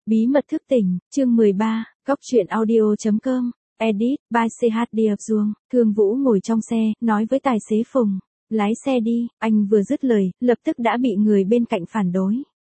Bí mật thức tỉnh, chương 13, góc truyện audio.com, edit, by CH Điệp Duong. Thương Vũ ngồi trong xe, nói với tài xế Phùng, lái xe đi, anh vừa dứt lời, lập tức đã bị người bên cạnh phản đối.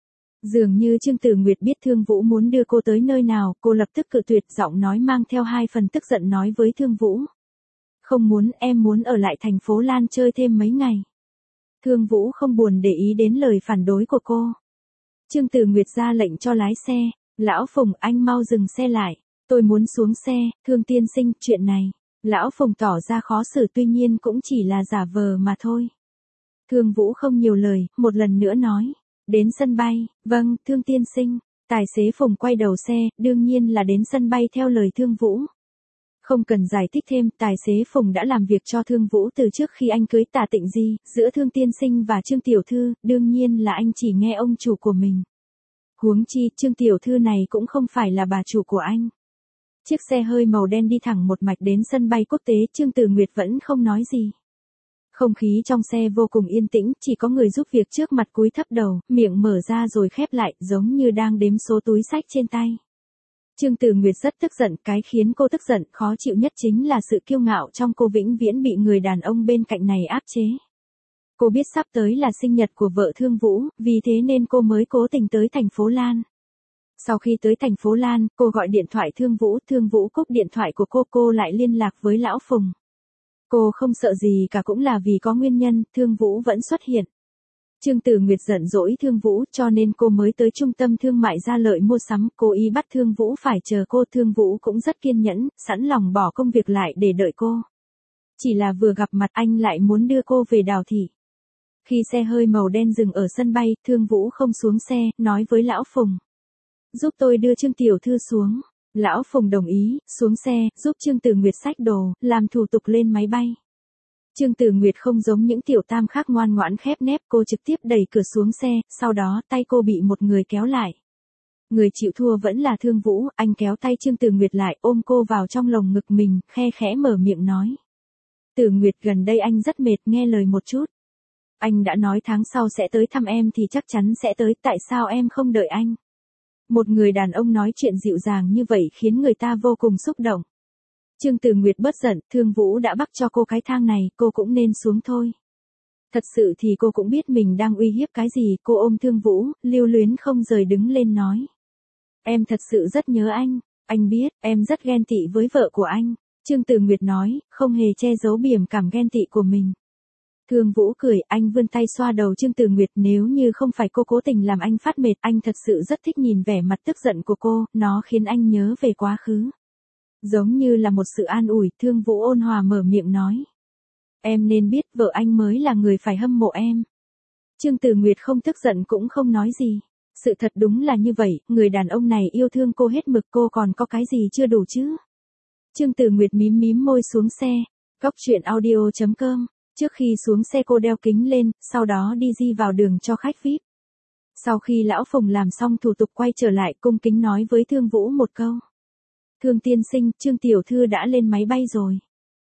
Dường như Trương Tử Nguyệt biết Thương Vũ muốn đưa cô tới nơi nào, cô lập tức cự tuyệt, giọng nói mang theo 2 phần tức giận nói với Thương Vũ. Không muốn, em muốn ở lại thành phố Lan chơi thêm mấy ngày. Thương Vũ không buồn để ý đến lời phản đối của cô. Trương Tử Nguyệt ra lệnh cho lái xe, Lão Phùng anh mau dừng xe lại, tôi muốn xuống xe, Thương tiên sinh, chuyện này. Lão Phùng tỏ ra khó xử tuy nhiên cũng chỉ là giả vờ mà thôi. Thương Vũ không nhiều lời, một lần nữa nói, đến sân bay, vâng, Thương tiên sinh. Tài xế Phùng quay đầu xe, đương nhiên là đến sân bay theo lời Thương Vũ. Không cần giải thích thêm, tài xế Phùng đã làm việc cho Thương Vũ từ trước khi anh cưới Tả Tịnh Di, giữa Thương tiên sinh và Trương Tiểu Thư, đương nhiên là anh chỉ nghe ông chủ của mình. Huống chi, Trương Tiểu Thư này cũng không phải là bà chủ của anh. Chiếc xe hơi màu đen đi thẳng một mạch đến sân bay quốc tế, Trương Tử Nguyệt vẫn không nói gì. Không khí trong xe vô cùng yên tĩnh, chỉ có người giúp việc trước mặt cúi thấp đầu, miệng mở ra rồi khép lại, giống như đang đếm số túi xách trên tay. Trương Tử Nguyệt rất tức giận, cái khiến cô tức giận, khó chịu nhất chính là sự kiêu ngạo trong cô vĩnh viễn bị người đàn ông bên cạnh này áp chế. Cô biết sắp tới là sinh nhật của vợ Thương Vũ, vì thế nên cô mới cố tình tới thành phố Lan. Sau khi tới thành phố Lan, cô gọi điện thoại Thương Vũ cúp điện thoại của cô lại liên lạc với Lão Phùng. Cô không sợ gì cả, cũng là vì có nguyên nhân, Thương Vũ vẫn xuất hiện. Trương Tử Nguyệt giận dỗi Thương Vũ cho nên cô mới tới trung tâm thương mại Gia Lợi mua sắm, cố ý bắt Thương Vũ phải chờ cô. Thương Vũ cũng rất kiên nhẫn, sẵn lòng bỏ công việc lại để đợi cô. Chỉ là vừa gặp mặt anh lại muốn đưa cô về Đào Thị. Khi xe hơi màu đen dừng ở sân bay, Thương Vũ không xuống xe, nói với Lão Phùng. Giúp tôi đưa Trương Tiểu Thư xuống. Lão Phùng đồng ý, xuống xe, giúp Trương Tử Nguyệt xách đồ, làm thủ tục lên máy bay. Trương Tử Nguyệt không giống những tiểu tam khác ngoan ngoãn khép nép, cô trực tiếp đẩy cửa xuống xe, sau đó tay cô bị một người kéo lại. Người chịu thua vẫn là Thương Vũ, anh kéo tay Trương Tử Nguyệt lại, ôm cô vào trong lồng ngực mình, khe khẽ mở miệng nói. Tử Nguyệt, gần đây anh rất mệt, nghe lời một chút. Anh đã nói tháng sau sẽ tới thăm em thì chắc chắn sẽ tới, tại sao em không đợi anh? Một người đàn ông nói chuyện dịu dàng như vậy khiến người ta vô cùng xúc động. Trương Tử Nguyệt bớt giận, Thương Vũ đã bắt cho cô cái thang này, cô cũng nên xuống thôi. Thật sự thì cô cũng biết mình đang uy hiếp cái gì, cô ôm Thương Vũ, lưu luyến không rời đứng lên nói. Em thật sự rất nhớ anh biết, em rất ghen tị với vợ của anh. Trương Tử Nguyệt nói, không hề che giấu biểu cảm ghen tị của mình. Thương Vũ cười, anh vươn tay xoa đầu Trương Tử Nguyệt, nếu như không phải cô cố tình làm anh phát mệt, anh thật sự rất thích nhìn vẻ mặt tức giận của cô, nó khiến anh nhớ về quá khứ. Giống như là một sự an ủi, Thương Vũ ôn hòa mở miệng nói. Em nên biết vợ anh mới là người phải hâm mộ em. Trương Tử Nguyệt không tức giận cũng không nói gì. Sự thật đúng là như vậy, người đàn ông này yêu thương cô hết mực, cô còn có cái gì chưa đủ chứ? Trương Tử Nguyệt mím môi xuống xe. Góc truyện audio.com. Trước khi xuống xe cô đeo kính lên, sau đó đi vào đường cho khách VIP. Sau khi Lão Phùng làm xong thủ tục quay trở lại, cung kính nói với Thương Vũ một câu. Thương tiên sinh, Trương Tiểu Thư đã lên máy bay rồi.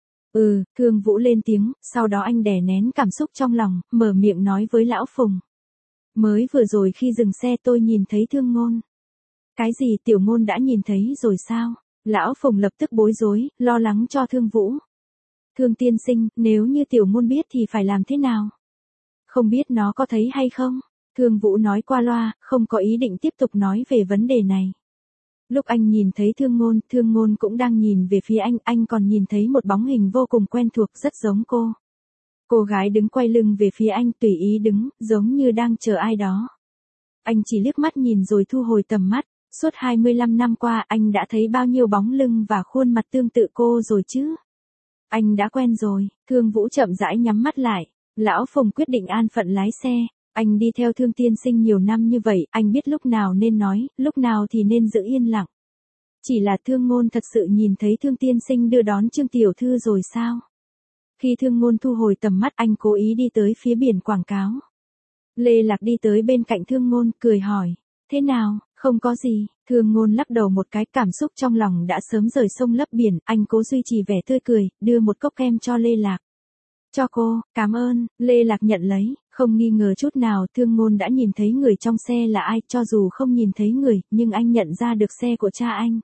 Thương Vũ lên tiếng, sau đó anh đè nén cảm xúc trong lòng, mở miệng nói với Lão Phùng. Mới vừa rồi khi dừng xe tôi nhìn thấy Thương Ngôn. Cái gì, Tiểu Ngôn đã nhìn thấy rồi sao? Lão Phùng lập tức bối rối, lo lắng cho Thương Vũ. Thương tiên sinh, nếu như Tiểu Ngôn biết thì phải làm thế nào? Không biết nó có thấy hay không? Thương Vũ nói qua loa, không có ý định tiếp tục nói về vấn đề này. Lúc anh nhìn thấy Thương Ngôn cũng đang nhìn về phía anh còn nhìn thấy một bóng hình vô cùng quen thuộc rất giống cô. Cô gái đứng quay lưng về phía anh tùy ý đứng, giống như đang chờ ai đó. Anh chỉ liếc mắt nhìn rồi thu hồi tầm mắt, suốt 25 năm qua anh đã thấy bao nhiêu bóng lưng và khuôn mặt tương tự cô rồi chứ? Anh đã quen rồi, Thương Vũ chậm rãi nhắm mắt lại, Lão Phùng quyết định an phận lái xe. Anh đi theo Thương tiên sinh nhiều năm như vậy, anh biết lúc nào nên nói, lúc nào thì nên giữ yên lặng. Chỉ là Thương Ngôn thật sự nhìn thấy Thương tiên sinh đưa đón Trương Tiểu Thư rồi sao? Khi Thương Ngôn thu hồi tầm mắt, anh cố ý đi tới phía biển quảng cáo. Lê Lạc đi tới bên cạnh Thương Ngôn, cười hỏi, thế nào, không có gì. Thương Ngôn lắc đầu một cái, cảm xúc trong lòng đã sớm rời sông lấp biển, anh cố duy trì vẻ tươi cười, đưa một cốc kem cho Lê Lạc. Cho cô, cảm ơn, Lê Lạc nhận lấy, không nghi ngờ chút nào Thương Ngôn đã nhìn thấy người trong xe là ai, cho dù không nhìn thấy người, nhưng anh nhận ra được xe của cha anh.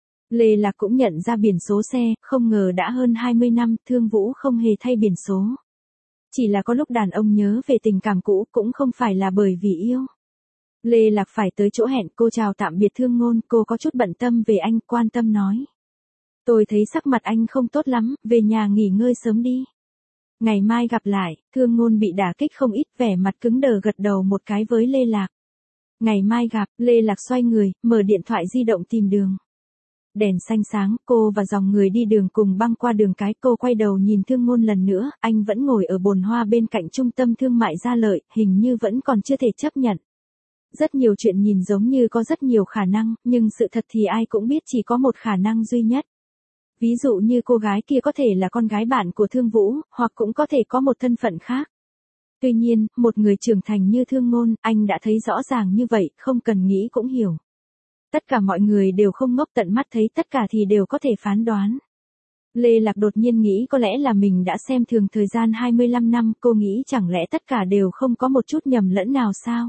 Lê Lạc cũng nhận ra biển số xe, không ngờ đã hơn 20 năm, Thương Vũ không hề thay biển số. Chỉ là có lúc đàn ông nhớ về tình cảm cũ, cũng không phải là bởi vì yêu. Lê Lạc phải tới chỗ hẹn, cô chào tạm biệt Thương Ngôn, cô có chút bận tâm về anh, quan tâm nói. Tôi thấy sắc mặt anh không tốt lắm, về nhà nghỉ ngơi sớm đi. Ngày mai gặp lại, Thương Ngôn bị đả kích không ít, vẻ mặt cứng đờ gật đầu một cái với Lê Lạc. Ngày mai gặp, Lê Lạc xoay người, mở điện thoại di động tìm đường. Đèn xanh sáng, cô và dòng người đi đường cùng băng qua đường cái, cô quay đầu nhìn Thương Ngôn lần nữa, anh vẫn ngồi ở bồn hoa bên cạnh trung tâm thương mại Gia Lợi, hình như vẫn còn chưa thể chấp nhận. Rất nhiều chuyện nhìn giống như có rất nhiều khả năng, nhưng sự thật thì ai cũng biết chỉ có một khả năng duy nhất. Ví dụ như cô gái kia có thể là con gái bạn của Thương Vũ, hoặc cũng có thể có một thân phận khác. Tuy nhiên, một người trưởng thành như Thương Ngôn, anh đã thấy rõ ràng như vậy, không cần nghĩ cũng hiểu. Tất cả mọi người đều không ngốc, tận mắt thấy tất cả thì đều có thể phán đoán. Lê Lạc đột nhiên nghĩ có lẽ là mình đã xem thường thời gian 25 năm, cô nghĩ chẳng lẽ tất cả đều không có một chút nhầm lẫn nào sao?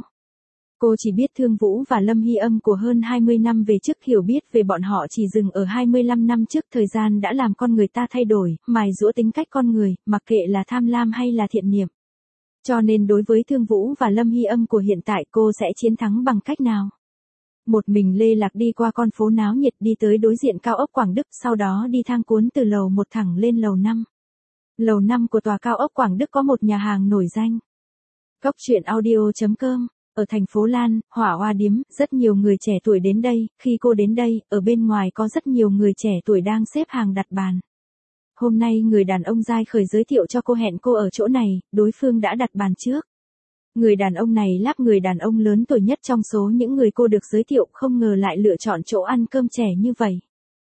Cô chỉ biết Thương Vũ và Lâm Hy Âm của hơn 20 năm về trước, hiểu biết về bọn họ chỉ dừng ở 25 năm trước, thời gian đã làm con người ta thay đổi, mài giũa tính cách con người, mặc kệ là tham lam hay là thiện niệm. Cho nên đối với Thương Vũ và Lâm Hy Âm của hiện tại, cô sẽ chiến thắng bằng cách nào? Một mình Lê Lạc đi qua con phố náo nhiệt, đi tới đối diện cao ốc Quảng Đức, sau đó đi thang cuốn từ lầu 1 thẳng lên lầu 5. Lầu 5 của tòa cao ốc Quảng Đức có một nhà hàng nổi danh. Cốc truyện audio.com. Ở thành phố Lan, Hỏa Hoa Điếm, rất nhiều người trẻ tuổi đến đây, khi cô đến đây, ở bên ngoài có rất nhiều người trẻ tuổi đang xếp hàng đặt bàn. Hôm nay người đàn ông Giai Khởi giới thiệu cho cô, hẹn cô ở chỗ này, đối phương đã đặt bàn trước. Người đàn ông này là người đàn ông lớn tuổi nhất trong số những người cô được giới thiệu, không ngờ lại lựa chọn chỗ ăn cơm trẻ như vậy.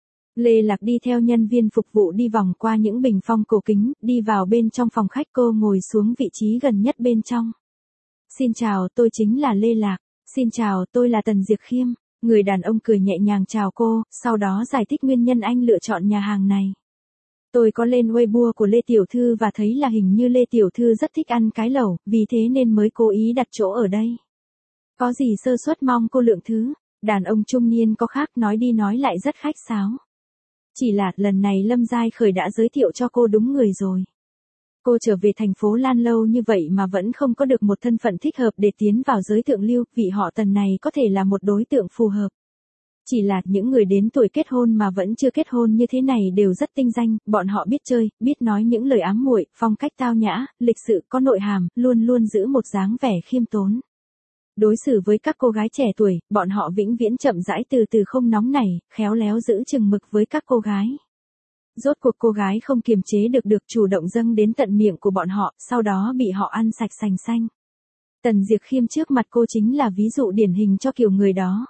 Lê Lạc đi theo nhân viên phục vụ đi vòng qua những bình phong cổ kính, đi vào bên trong phòng khách, cô ngồi xuống vị trí gần nhất bên trong. Xin chào, tôi chính là Lê Lạc. Xin chào, tôi là Tần Diệp Khiêm. Người đàn ông cười nhẹ nhàng chào cô, sau đó giải thích nguyên nhân anh lựa chọn nhà hàng này. Tôi có lên Weibo của Lê Tiểu Thư và thấy là hình như Lê Tiểu Thư rất thích ăn cái lẩu, vì thế nên mới cố ý đặt chỗ ở đây. Có gì sơ suất mong cô lượng thứ. Đàn ông trung niên có khác, nói đi nói lại rất khách sáo. Chỉ là lần này Lâm Giai Khởi đã giới thiệu cho cô đúng người rồi. Cô trở về thành phố Lan lâu như vậy mà vẫn không có được một thân phận thích hợp để tiến vào giới thượng lưu, vị họ Tần này có thể là một đối tượng phù hợp. Chỉ là những người đến tuổi kết hôn mà vẫn chưa kết hôn như thế này đều rất tinh danh, bọn họ biết chơi, biết nói những lời ám muội, phong cách tao nhã, lịch sự, có nội hàm, luôn luôn giữ một dáng vẻ khiêm tốn. Đối xử với các cô gái trẻ tuổi, bọn họ vĩnh viễn chậm rãi, từ từ, không nóng nảy, khéo léo giữ chừng mực với các cô gái. Rốt cuộc cô gái không kiềm chế được chủ động dâng đến tận miệng của bọn họ, sau đó bị họ ăn sạch sành xanh. Tần Diệp Khiêm trước mặt cô chính là ví dụ điển hình cho kiểu người đó.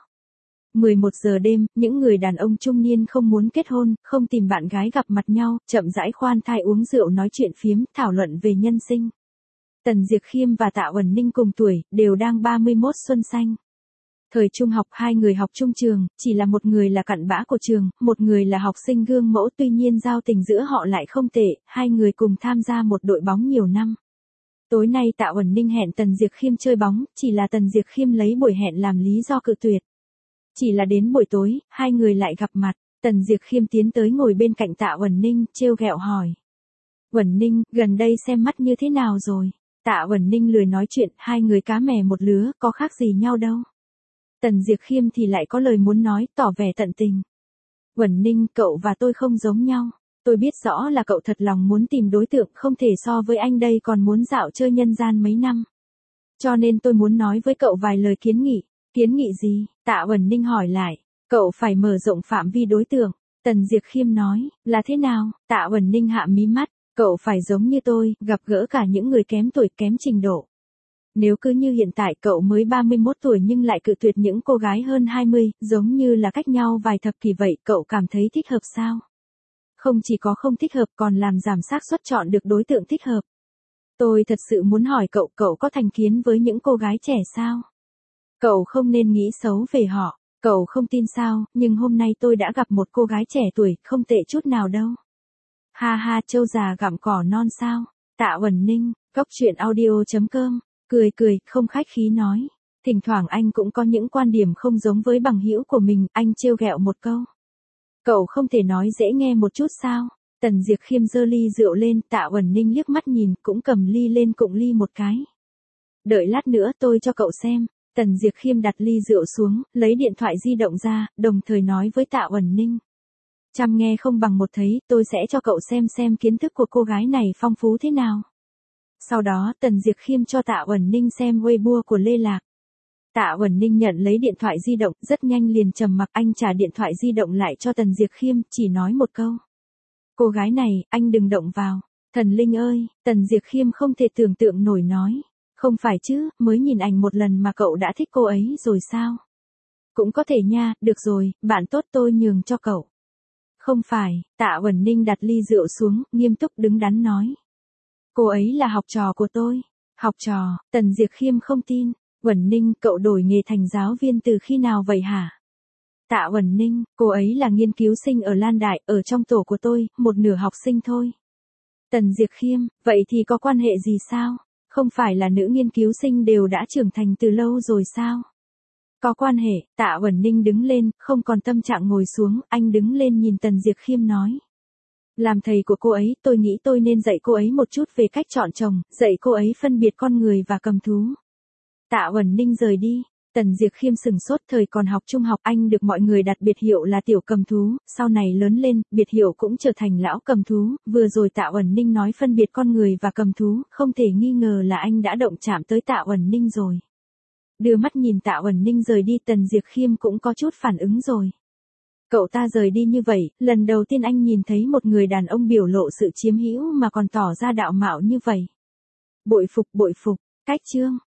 11 giờ đêm, những người đàn ông trung niên không muốn kết hôn, không tìm bạn gái gặp mặt nhau, chậm rãi khoan thai uống rượu nói chuyện phiếm, thảo luận về nhân sinh. Tần Diệp Khiêm và Tạ Uẩn Ninh cùng tuổi, đều đang 31 xuân xanh. Thời trung học hai người học chung trường, chỉ là một người là cặn bã của trường, một người là học sinh gương mẫu, tuy nhiên giao tình giữa họ lại không tệ, hai người cùng tham gia một đội bóng nhiều năm. Tối nay Tạ Uẩn Ninh hẹn Tần Diệp Khiêm chơi bóng, chỉ là Tần Diệp Khiêm lấy buổi hẹn làm lý do cự tuyệt. Chỉ là đến buổi tối, hai người lại gặp mặt, Tần Diệp Khiêm tiến tới ngồi bên cạnh Tạ Uẩn Ninh, trêu ghẹo hỏi. Uẩn Ninh, gần đây xem mắt như thế nào rồi? Tạ Uẩn Ninh lười nói chuyện, hai người cá mè một lứa, có khác gì nhau đâu. Tần Diệp Khiêm thì lại có lời muốn nói, tỏ vẻ tận tình. Uẩn Ninh, cậu và tôi không giống nhau. Tôi biết rõ là cậu thật lòng muốn tìm đối tượng, không thể so với anh đây, còn muốn dạo chơi nhân gian mấy năm. Cho nên tôi muốn nói với cậu vài lời kiến nghị. Kiến nghị gì? Tạ Uẩn Ninh hỏi lại. Cậu phải mở rộng phạm vi đối tượng. Tần Diệp Khiêm nói, là thế nào? Tạ Uẩn Ninh hạ mí mắt. Cậu phải giống như tôi, gặp gỡ cả những người kém tuổi, kém trình độ. Nếu cứ như hiện tại cậu mới 31 tuổi nhưng lại cự tuyệt những cô gái hơn 20, giống như là cách nhau vài thập kỷ vậy, cậu cảm thấy thích hợp sao? Không chỉ có không thích hợp, còn làm giảm xác suất chọn được đối tượng thích hợp. Tôi thật sự muốn hỏi cậu, cậu có thành kiến với những cô gái trẻ sao? Cậu không nên nghĩ xấu về họ, cậu không tin sao, nhưng hôm nay tôi đã gặp một cô gái trẻ tuổi, không tệ chút nào đâu. Ha ha, trâu già gặm cỏ non sao? Tạ Uẩn Ninh, Cốc truyện audio.com, cười cười, không khách khí nói. Thỉnh thoảng anh cũng có những quan điểm không giống với bằng hữu của mình, anh trêu ghẹo một câu. Cậu không thể nói dễ nghe một chút sao? Tần Diệp Khiêm giơ ly rượu lên, Tạ Uẩn Ninh liếc mắt nhìn, cũng cầm ly lên cụng ly một cái. Đợi lát nữa tôi cho cậu xem. Tần Diệp Khiêm đặt ly rượu xuống, lấy điện thoại di động ra, đồng thời nói với Tạ Uẩn Ninh. Trăm nghe không bằng một thấy, tôi sẽ cho cậu xem kiến thức của cô gái này phong phú thế nào. Sau đó Tần Diệp Khiêm cho Tạ Uẩn Ninh xem Weibo của Lê Lạc. Tạ Uẩn Ninh nhận lấy điện thoại di động, rất nhanh liền trầm mặc, anh trả điện thoại di động lại cho Tần Diệp Khiêm, chỉ nói một câu. Cô gái này, anh đừng động vào. Thần Linh ơi, Tần Diệp Khiêm không thể tưởng tượng nổi nói. Không phải chứ, mới nhìn ảnh một lần mà cậu đã thích cô ấy rồi sao? Cũng có thể nha, được rồi, bạn tốt tôi nhường cho cậu. Không phải, Tạ Uẩn Ninh đặt ly rượu xuống, nghiêm túc đứng đắn nói. Cô ấy là học trò của tôi. Học trò, Tần Diệp Khiêm không tin. Uẩn Ninh, cậu đổi nghề thành giáo viên từ khi nào vậy hả? Tạ Uẩn Ninh, cô ấy là nghiên cứu sinh ở Lan Đại, ở trong tổ của tôi, một nửa học sinh thôi. Tần Diệp Khiêm, vậy thì có quan hệ gì sao? Không phải là nữ nghiên cứu sinh đều đã trưởng thành từ lâu rồi sao? Có quan hệ, Tạ Uẩn Ninh đứng lên, không còn tâm trạng ngồi xuống, anh đứng lên nhìn Tần Diệp Khiêm nói. Làm thầy của cô ấy, tôi nghĩ tôi nên dạy cô ấy một chút về cách chọn chồng, dạy cô ấy phân biệt con người và cầm thú. Tạ Uẩn Ninh rời đi, Tần Diệp Khiêm sừng sốt, thời còn học trung học anh được mọi người đặt biệt hiệu là tiểu cầm thú, sau này lớn lên, biệt hiệu cũng trở thành lão cầm thú, vừa rồi Tạ Uẩn Ninh nói phân biệt con người và cầm thú, không thể nghi ngờ là anh đã động chạm tới Tạ Uẩn Ninh rồi. Đưa mắt nhìn Tạ Uẩn Ninh rời đi, Tần Diệp Khiêm cũng có chút phản ứng rồi. Cậu ta rời đi như vậy, lần đầu tiên anh nhìn thấy một người đàn ông biểu lộ sự chiếm hữu mà còn tỏ ra đạo mạo như vậy. Bội phục, cách chương.